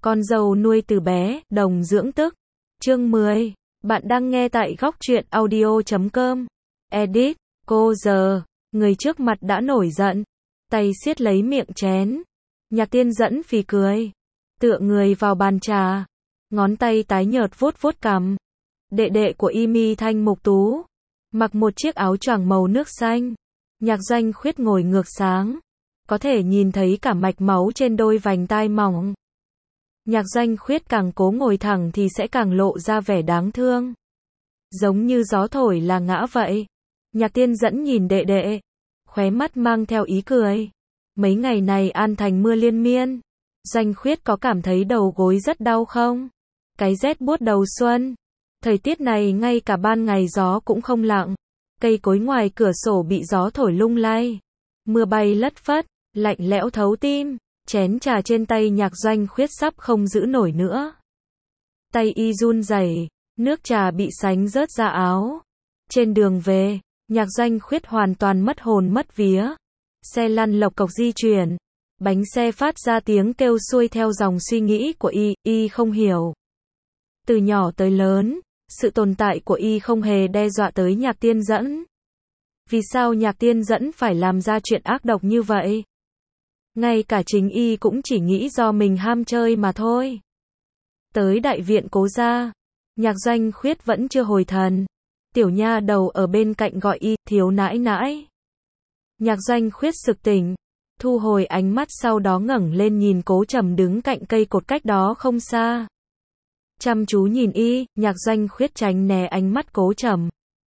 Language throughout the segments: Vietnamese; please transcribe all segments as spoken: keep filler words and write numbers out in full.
Con dâu nuôi từ bé, đồng dưỡng tức. Chương mười. Bạn đang nghe tại góc truyện audio chấm com. Edit. Cô giờ. Người trước mặt đã nổi giận. Tay siết lấy miệng chén. Nhạc Tiên Dẫn phì cười. Tựa người vào bàn trà. Ngón tay tái nhợt vuốt vuốt cằm. Đệ đệ của y mi thanh mục tú. Mặc một chiếc áo choàng màu nước xanh. Nhạc Doanh Khuyết ngồi ngược sáng. Có thể nhìn thấy cả mạch máu trên đôi vành tai mỏng. Nhạc Doanh Khuyết càng cố ngồi thẳng thì sẽ càng lộ ra vẻ đáng thương. Giống như gió thổi là ngã vậy. Nhạc Tiên Dẫn nhìn đệ đệ. Khóe mắt mang theo ý cười. Mấy ngày này An Thành mưa liên miên. Doanh Khuyết có cảm thấy đầu gối rất đau không? Cái rét buốt đầu xuân. Thời tiết này ngay cả ban ngày gió cũng không lặng. Cây cối ngoài cửa sổ bị gió thổi lung lay. Mưa bay lất phất, lạnh lẽo thấu tim. Chén trà trên tay Nhạc Doanh Khuyết sắp không giữ nổi nữa. Tay y run rẩy, nước trà bị sánh rớt ra áo. Trên đường về, Nhạc Doanh Khuyết hoàn toàn mất hồn mất vía. Xe lăn lộc cộc di chuyển. Bánh xe phát ra tiếng kêu xuôi theo dòng suy nghĩ của y, y không hiểu. Từ nhỏ tới lớn, sự tồn tại của y không hề đe dọa tới Nhạc Tiên Dẫn. Vì sao Nhạc Tiên Dẫn phải làm ra chuyện ác độc như vậy? Ngay cả chính y cũng chỉ nghĩ do mình ham chơi mà thôi. Tới đại viện Cố gia, Nhạc Doanh Khuyết vẫn chưa hồi thần. Tiểu nha đầu ở bên cạnh gọi y, thiếu nãi nãi. Nhạc Doanh Khuyết sực tỉnh, thu hồi ánh mắt sau đó ngẩng lên nhìn Cố Trầm đứng cạnh cây cột cách đó không xa. Chăm chú nhìn y, Nhạc Doanh Khuyết tránh né ánh mắt Cố Trầm.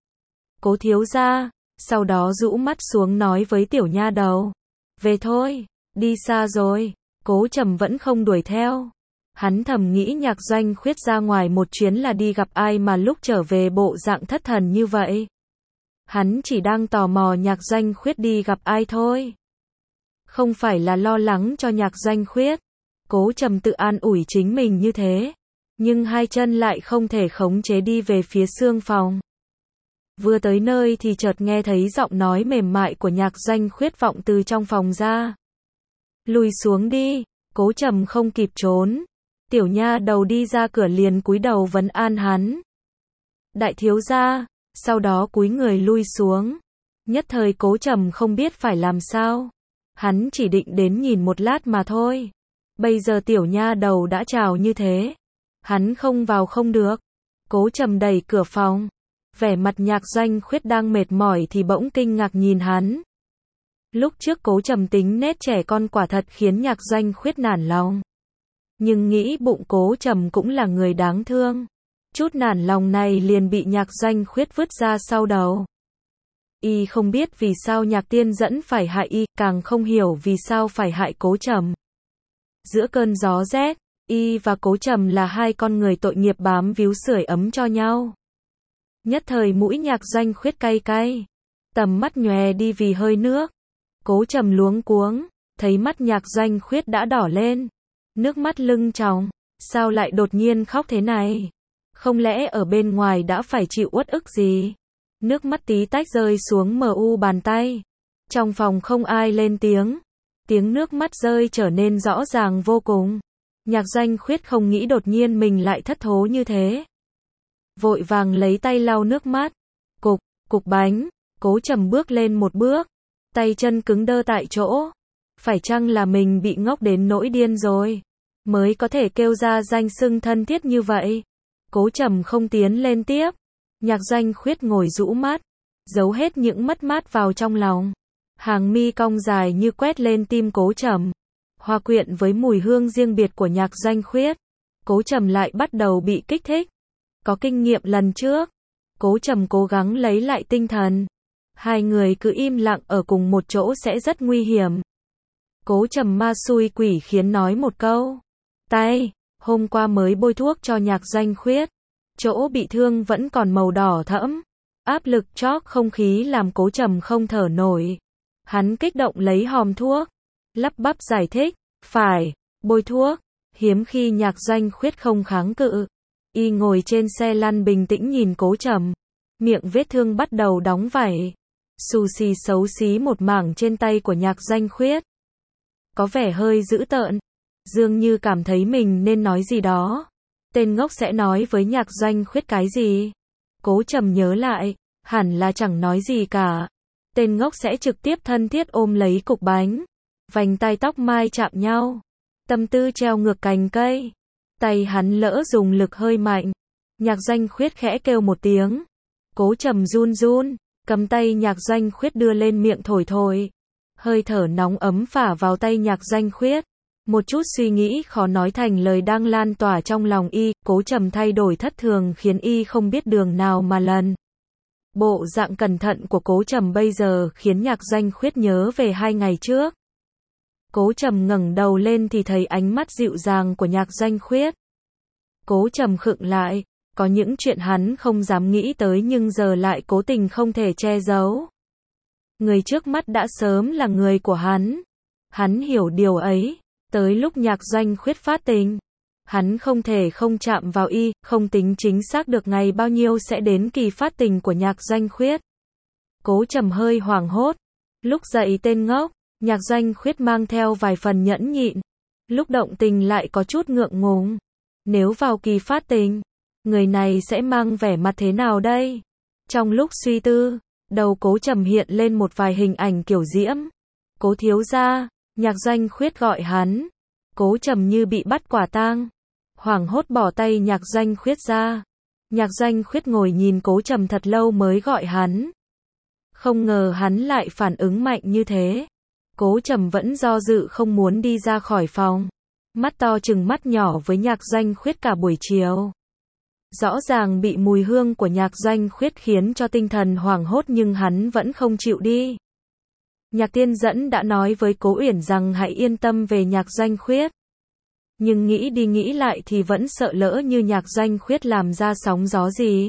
Cố thiếu gia, sau đó rũ mắt xuống nói với tiểu nha đầu. Về thôi. Đi xa rồi, Cố Trầm vẫn không đuổi theo. Hắn thầm nghĩ Nhạc Doanh Khuyết ra ngoài một chuyến là đi gặp ai mà lúc trở về bộ dạng thất thần như vậy. Hắn chỉ đang tò mò Nhạc Doanh Khuyết đi gặp ai thôi. Không phải là lo lắng cho Nhạc Doanh Khuyết. Cố Trầm tự an ủi chính mình như thế. Nhưng hai chân lại không thể khống chế đi về phía xương phòng. Vừa tới nơi thì chợt nghe thấy giọng nói mềm mại của Nhạc Doanh Khuyết vọng từ trong phòng ra. Lùi xuống đi, Cố Trầm không kịp trốn. Tiểu nha đầu đi ra cửa liền cúi đầu vấn an hắn. Đại thiếu gia, sau đó cúi người lui xuống. Nhất thời Cố Trầm không biết phải làm sao. Hắn chỉ định đến nhìn một lát mà thôi. Bây giờ tiểu nha đầu đã chào như thế. Hắn không vào không được. Cố Trầm đẩy cửa phòng. Vẻ mặt Nhạc Doanh Khuyết đang mệt mỏi thì bỗng kinh ngạc nhìn hắn. Lúc trước Cố Trầm tính nết trẻ con quả thật khiến Nhạc Doanh Khuyết nản lòng. Nhưng nghĩ bụng Cố Trầm cũng là người đáng thương. Chút nản lòng này liền bị Nhạc Doanh Khuyết vứt ra sau đầu. Y không biết vì sao Nhạc Tiên Dẫn phải hại y, càng không hiểu vì sao phải hại Cố Trầm. Giữa cơn gió rét, y và Cố Trầm là hai con người tội nghiệp bám víu sưởi ấm cho nhau. Nhất thời mũi Nhạc Doanh Khuyết cay cay. Tầm mắt nhòe đi vì hơi nước. Cố Trầm luống cuống, thấy mắt Nhạc Doanh Khuyết đã đỏ lên. Nước mắt lưng tròng, sao lại đột nhiên khóc thế này? Không lẽ ở bên ngoài đã phải chịu uất ức gì? Nước mắt tí tách rơi xuống mờ u bàn tay. Trong phòng không ai lên tiếng. Tiếng nước mắt rơi trở nên rõ ràng vô cùng. Nhạc Doanh Khuyết không nghĩ đột nhiên mình lại thất thố như thế. Vội vàng lấy tay lau nước mắt. Cục, cục bánh, Cố Trầm bước lên một bước. Tay chân cứng đơ tại chỗ. Phải chăng là mình bị ngốc đến nỗi điên rồi? Mới có thể kêu ra danh xưng thân thiết như vậy. Cố Trầm không tiến lên tiếp. Nhạc Doanh Khuyết ngồi rũ mắt. Giấu hết những mất mát vào trong lòng. Hàng mi cong dài như quét lên tim Cố Trầm. Hòa quyện với mùi hương riêng biệt của Nhạc Doanh Khuyết. Cố Trầm lại bắt đầu bị kích thích. Có kinh nghiệm lần trước. Cố Trầm cố gắng lấy lại tinh thần. Hai người cứ im lặng ở cùng một chỗ sẽ rất nguy hiểm. Cố Trầm ma xui quỷ khiến nói một câu. Tay, hôm qua mới bôi thuốc cho Nhạc Doanh Khuyết. Chỗ bị thương vẫn còn màu đỏ thẫm. Áp lực chót không khí làm Cố Trầm không thở nổi. Hắn kích động lấy hòm thuốc. Lắp bắp giải thích. Phải, bôi thuốc. Hiếm khi Nhạc Doanh Khuyết không kháng cự. Y ngồi trên xe lăn bình tĩnh nhìn Cố Trầm. Miệng vết thương bắt đầu đóng vảy. Xù xì xấu xí một mảng trên tay của Nhạc Doanh Khuyết. Có vẻ hơi dữ tợn. dường như cảm thấy mình nên nói gì đó. Tên ngốc sẽ nói với Nhạc Doanh Khuyết cái gì? Cố Trầm nhớ lại, hẳn là chẳng nói gì cả. Tên ngốc sẽ trực tiếp thân thiết ôm lấy cục bánh. Vành tai tóc mai chạm nhau. Tâm tư treo ngược cành cây. Tay hắn lỡ dùng lực hơi mạnh. Nhạc Doanh Khuyết khẽ kêu một tiếng. Cố Trầm run run, cầm tay Nhạc Doanh Khuyết đưa lên miệng thổi thổi. Hơi thở nóng ấm phả vào tay Nhạc Doanh Khuyết. Một chút suy nghĩ khó nói thành lời đang lan tỏa trong lòng y. Cố Trầm thay đổi thất thường khiến y không biết đường nào mà lần. Bộ dạng cẩn thận của Cố Trầm bây giờ khiến Nhạc Doanh Khuyết nhớ về hai ngày trước. Cố Trầm ngẩng đầu lên thì thấy ánh mắt dịu dàng của Nhạc Doanh Khuyết. Cố Trầm khựng lại, có những chuyện hắn không dám nghĩ tới nhưng giờ lại cố tình không thể che giấu. Người trước mắt đã sớm là người của hắn. Hắn hiểu điều ấy, tới lúc Nhạc Doanh Khuyết phát tình, hắn không thể không chạm vào y, không tính chính xác được ngày bao nhiêu sẽ đến kỳ phát tình của Nhạc Doanh Khuyết. Cố Trầm hơi hoảng hốt, lúc dậy tên ngốc, Nhạc Doanh Khuyết mang theo vài phần nhẫn nhịn, lúc động tình lại có chút ngượng ngùng. Nếu vào kỳ phát tình, người này sẽ mang vẻ mặt thế nào đây? Trong lúc suy tư, đầu Cố Trầm hiện lên một vài hình ảnh kiểu diễm. Cố thiếu gia, Nhạc Doanh Khuyết gọi hắn. Cố Trầm như bị bắt quả tang, hoảng hốt bỏ tay Nhạc Doanh Khuyết ra. Nhạc Doanh Khuyết ngồi nhìn Cố Trầm thật lâu mới gọi hắn. Không ngờ hắn lại phản ứng mạnh như thế. Cố Trầm vẫn do dự không muốn đi ra khỏi phòng. Mắt to trừng mắt nhỏ với Nhạc Doanh Khuyết cả buổi chiều. Rõ ràng bị mùi hương của Nhạc Doanh Khuyết khiến cho tinh thần hoảng hốt nhưng hắn vẫn không chịu đi. Nhạc Tiên Dẫn đã nói với Cố Uyển rằng hãy yên tâm về Nhạc Doanh Khuyết. Nhưng nghĩ đi nghĩ lại thì vẫn sợ lỡ như Nhạc Doanh Khuyết làm ra sóng gió gì.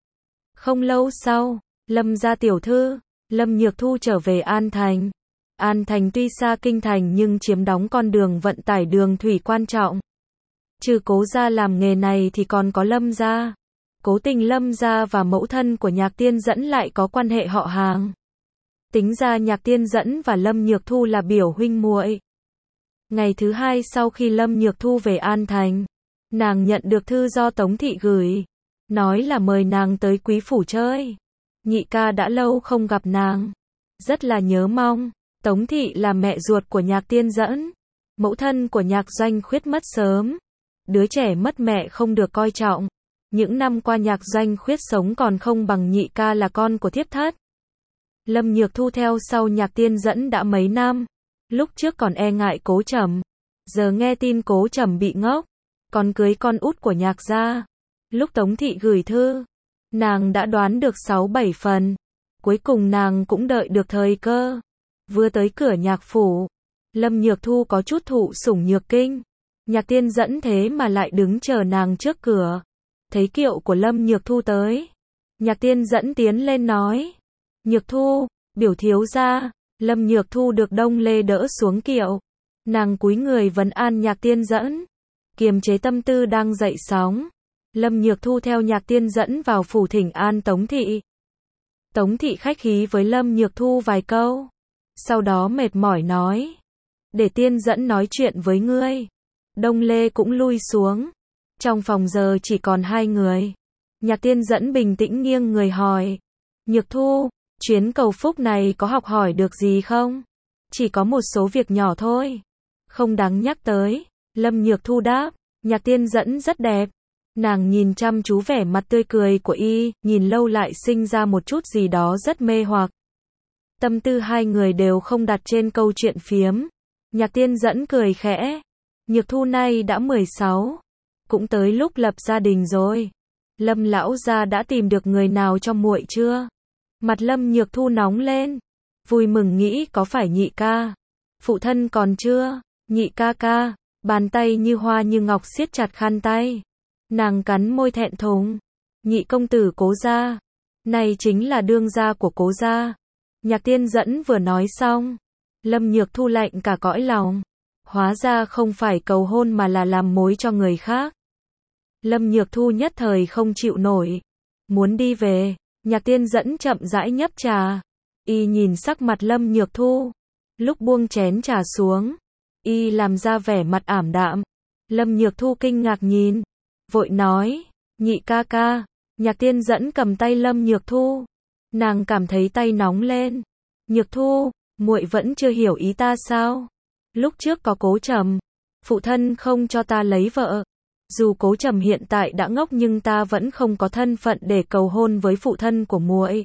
Không lâu sau, Lâm gia tiểu thư, Lâm Nhược Thu trở về An Thành. An Thành tuy xa kinh thành nhưng chiếm đóng con đường vận tải đường thủy quan trọng. Trừ Cố gia làm nghề này thì còn có Lâm gia. Cố tình Lâm gia và mẫu thân của Nhạc Tiên Dẫn lại có quan hệ họ hàng. Tính ra Nhạc Tiên Dẫn và Lâm Nhược Thu là biểu huynh muội. Ngày thứ hai sau khi Lâm Nhược Thu về An Thành, nàng nhận được thư do Tống thị gửi, nói là mời nàng tới quý phủ chơi. Nhị ca đã lâu không gặp nàng, rất là nhớ mong. Tống thị là mẹ ruột của Nhạc Tiên Dẫn, mẫu thân của Nhạc Doanh Khuyết mất sớm. Đứa trẻ mất mẹ không được coi trọng. Những năm qua Nhạc Doanh Khuyết sống còn không bằng nhị ca là con của thiếp thất. Lâm Nhược Thu theo sau Nhạc Tiên Dẫn đã mấy năm. Lúc trước còn e ngại Cố Trầm, giờ nghe tin Cố Trầm bị ngốc, còn cưới con út của Nhạc gia. Lúc Tống thị gửi thư, nàng đã đoán được sáu bảy phần. Cuối cùng nàng cũng đợi được thời cơ. Vừa tới cửa Nhạc phủ, Lâm Nhược Thu có chút thụ sủng nhược kinh. Nhạc Tiên Dẫn thế mà lại đứng chờ nàng trước cửa. Thấy kiệu của Lâm Nhược Thu tới, Nhạc Tiên Dẫn tiến lên nói: Nhược Thu, biểu thiếu gia. Lâm Nhược Thu được Đông Lê đỡ xuống kiệu. Nàng cúi người vấn an Nhạc Tiên Dẫn, kiềm chế tâm tư đang dậy sóng. Lâm Nhược Thu theo Nhạc Tiên Dẫn vào phủ thỉnh an Tống thị. Tống thị khách khí với Lâm Nhược Thu vài câu, sau đó mệt mỏi nói: để Tiên Dẫn nói chuyện với ngươi. Đông Lê cũng lui xuống. Trong phòng giờ chỉ còn hai người. Nhạc Tiên Dẫn bình tĩnh nghiêng người hỏi: Nhược Thu, chuyến cầu phúc này có học hỏi được gì không? Chỉ có một số việc nhỏ thôi, không đáng nhắc tới. Lâm Nhược Thu đáp: Nhạc Tiên Dẫn rất đẹp. Nàng nhìn chăm chú vẻ mặt tươi cười của y, nhìn lâu lại sinh ra một chút gì đó rất mê hoặc. Tâm tư hai người đều không đặt trên câu chuyện phiếm. Nhạc Tiên Dẫn cười khẽ: Nhược Thu nay đã mười sáu, cũng tới lúc lập gia đình rồi. Lâm lão gia đã tìm được người nào cho muội chưa? Mặt Lâm Nhược Thu nóng lên, vui mừng nghĩ có phải nhị ca. Phụ thân còn chưa? Nhị ca ca. Bàn tay như hoa như ngọc siết chặt khăn tay. Nàng cắn môi thẹn thùng. Nhị công tử Cố gia. Này chính là đương gia của Cố gia. Nhạc Tiên Dẫn vừa nói xong, Lâm Nhược Thu lạnh cả cõi lòng. Hóa ra không phải cầu hôn mà là làm mối cho người khác. Lâm Nhược Thu nhất thời không chịu nổi, muốn đi về. Nhạc Tiên Dẫn chậm rãi nhấp trà. Y nhìn sắc mặt Lâm Nhược Thu, lúc buông chén trà xuống, Y làm ra vẻ mặt ảm đạm. Lâm Nhược Thu kinh ngạc nhìn, vội nói, nhị ca ca. Nhạc Tiên Dẫn cầm tay Lâm Nhược Thu. Nàng cảm thấy tay nóng lên. Nhược Thu, muội vẫn chưa hiểu ý ta sao? Lúc trước có Cố Trầm, phụ thân không cho ta lấy vợ. Dù Cố Trầm hiện tại đã ngốc nhưng ta vẫn không có thân phận để cầu hôn với phụ thân của muội.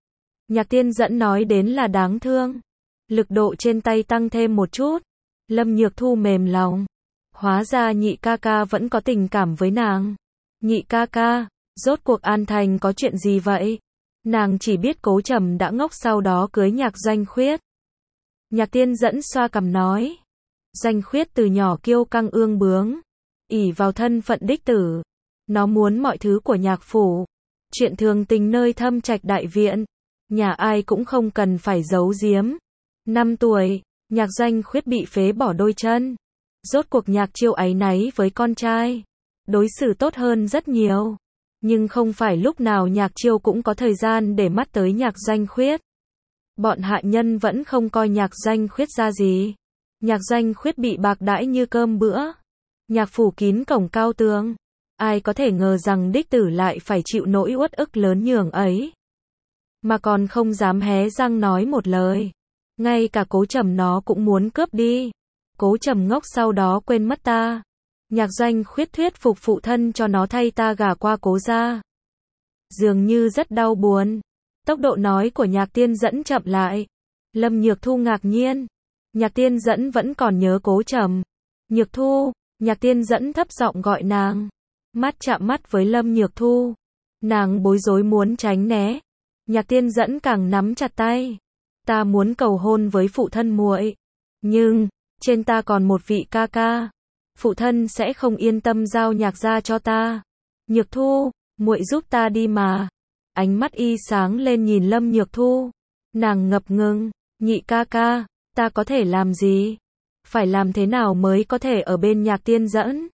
Nhạc Tiên Dẫn nói đến là đáng thương. Lực độ trên tay tăng thêm một chút. Lâm Nhược Thu mềm lòng. Hóa ra nhị ca ca vẫn có tình cảm với nàng. Nhị ca ca, rốt cuộc An Thành có chuyện gì vậy? Nàng chỉ biết Cố Trầm đã ngốc sau đó cưới Nhạc Doanh Khuyết. Nhạc Tiên Dẫn xoa cằm nói. Doanh Khuyết từ nhỏ kiêu căng ương bướng. ỷ vào thân phận đích tử. Nó muốn mọi thứ của nhạc phủ. Chuyện thường tình nơi Thâm Trạch đại viện. Nhà ai cũng không cần phải giấu giếm. Năm tuổi, Nhạc Doanh Khuyết bị phế bỏ đôi chân. Rốt cuộc Nhạc Chiêu áy náy với con trai. Đối xử tốt hơn rất nhiều. Nhưng không phải lúc nào Nhạc Chiêu cũng có thời gian để mắt tới Nhạc Doanh Khuyết. Bọn hạ nhân vẫn không coi Nhạc Doanh Khuyết ra gì. Nhạc Doanh Khuyết bị bạc đãi như cơm bữa. Nhạc phủ kín cổng cao tường. Ai có thể ngờ rằng đích tử lại phải chịu nỗi uất ức lớn nhường ấy. Mà còn không dám hé răng nói một lời. Ngay cả Cố Trầm nó cũng muốn cướp đi. Cố Trầm ngốc sau đó quên mất ta. Nhạc Doanh Khuyết thuyết phục phụ thân cho nó thay ta gả qua Cố gia. Dường như rất đau buồn. Tốc độ nói của Nhạc Tiên Dẫn chậm lại. Lâm Nhược Thu ngạc nhiên. Nhạc Tiên Dẫn vẫn còn nhớ Cố Trầm. Nhược Thu, Nhạc Tiên Dẫn thấp giọng gọi nàng. Mắt chạm mắt với Lâm Nhược Thu. Nàng bối rối muốn tránh né. Nhạc Tiên Dẫn càng nắm chặt tay. Ta muốn cầu hôn với phụ thân muội. Nhưng, trên ta còn một vị ca ca. Phụ thân sẽ không yên tâm giao Nhạc gia cho ta. Nhược Thu, muội giúp ta đi mà. Ánh mắt y sáng lên nhìn Lâm Nhược Thu. Nàng ngập ngừng, nhị ca ca, ta có thể làm gì? Phải làm thế nào mới có thể ở bên Nhạc Tiên Dẫn?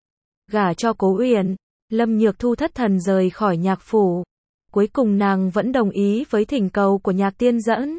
Gả cho Cố Uyển. Lâm Nhược Thu thất thần rời khỏi nhạc phủ. Cuối cùng nàng vẫn đồng ý với thỉnh cầu của Nhạc Tiên Dẫn.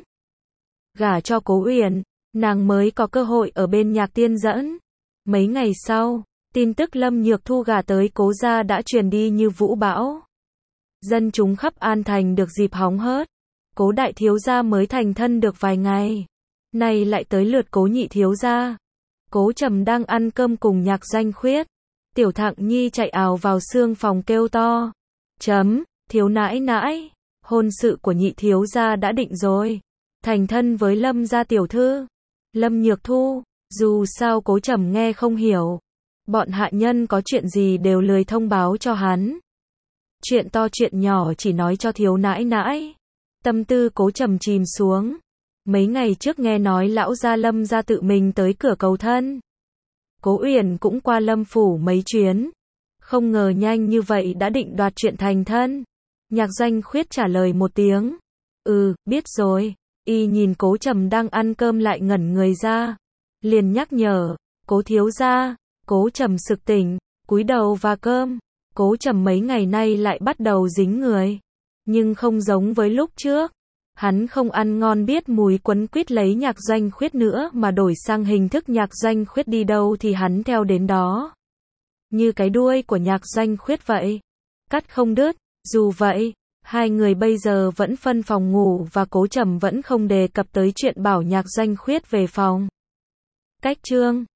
Gả cho Cố Uyển, nàng mới có cơ hội ở bên Nhạc Tiên Dẫn. Mấy ngày sau, tin tức Lâm Nhược Thu gả tới Cố gia đã truyền đi như vũ bão. Dân chúng khắp An Thành được dịp hóng hớt. Cố đại thiếu gia mới thành thân được vài ngày. Nay lại tới lượt Cố nhị thiếu gia. Cố Trầm đang ăn cơm cùng Nhạc Doanh Khuyết. Tiểu Thạng Nhi chạy ào vào xương phòng kêu to. Chấm, thiếu nãi nãi, hôn sự của nhị thiếu gia đã định rồi. Thành thân với Lâm gia tiểu thư. Lâm Nhược Thu, dù sao Cố Trầm nghe không hiểu. Bọn hạ nhân có chuyện gì đều lười thông báo cho hắn. Chuyện to chuyện nhỏ chỉ nói cho thiếu nãi nãi. Tâm tư Cố Trầm chìm xuống. Mấy ngày trước nghe nói lão gia Lâm gia tự mình tới cửa cầu thân. Cố Uyển cũng qua Lâm phủ mấy chuyến. Không ngờ nhanh như vậy đã định đoạt chuyện thành thân. Nhạc Doanh Khuyết trả lời một tiếng. Ừ, biết rồi. Y nhìn Cố Trầm đang ăn cơm lại ngẩn người ra. Liền nhắc nhở. Cố thiếu gia. Cố Trầm sực tỉnh, cúi đầu và cơm. Cố Trầm mấy ngày nay lại bắt đầu dính người. Nhưng không giống với lúc trước. Hắn không ăn ngon biết mùi quấn quýt lấy Nhạc Doanh Khuyết nữa mà đổi sang hình thức Nhạc Doanh Khuyết đi đâu thì hắn theo đến đó. Như cái đuôi của Nhạc Doanh Khuyết vậy. Cắt không đứt. Dù vậy, hai người bây giờ vẫn phân phòng ngủ và Cố Trầm vẫn không đề cập tới chuyện bảo Nhạc Doanh Khuyết về phòng. Cách chương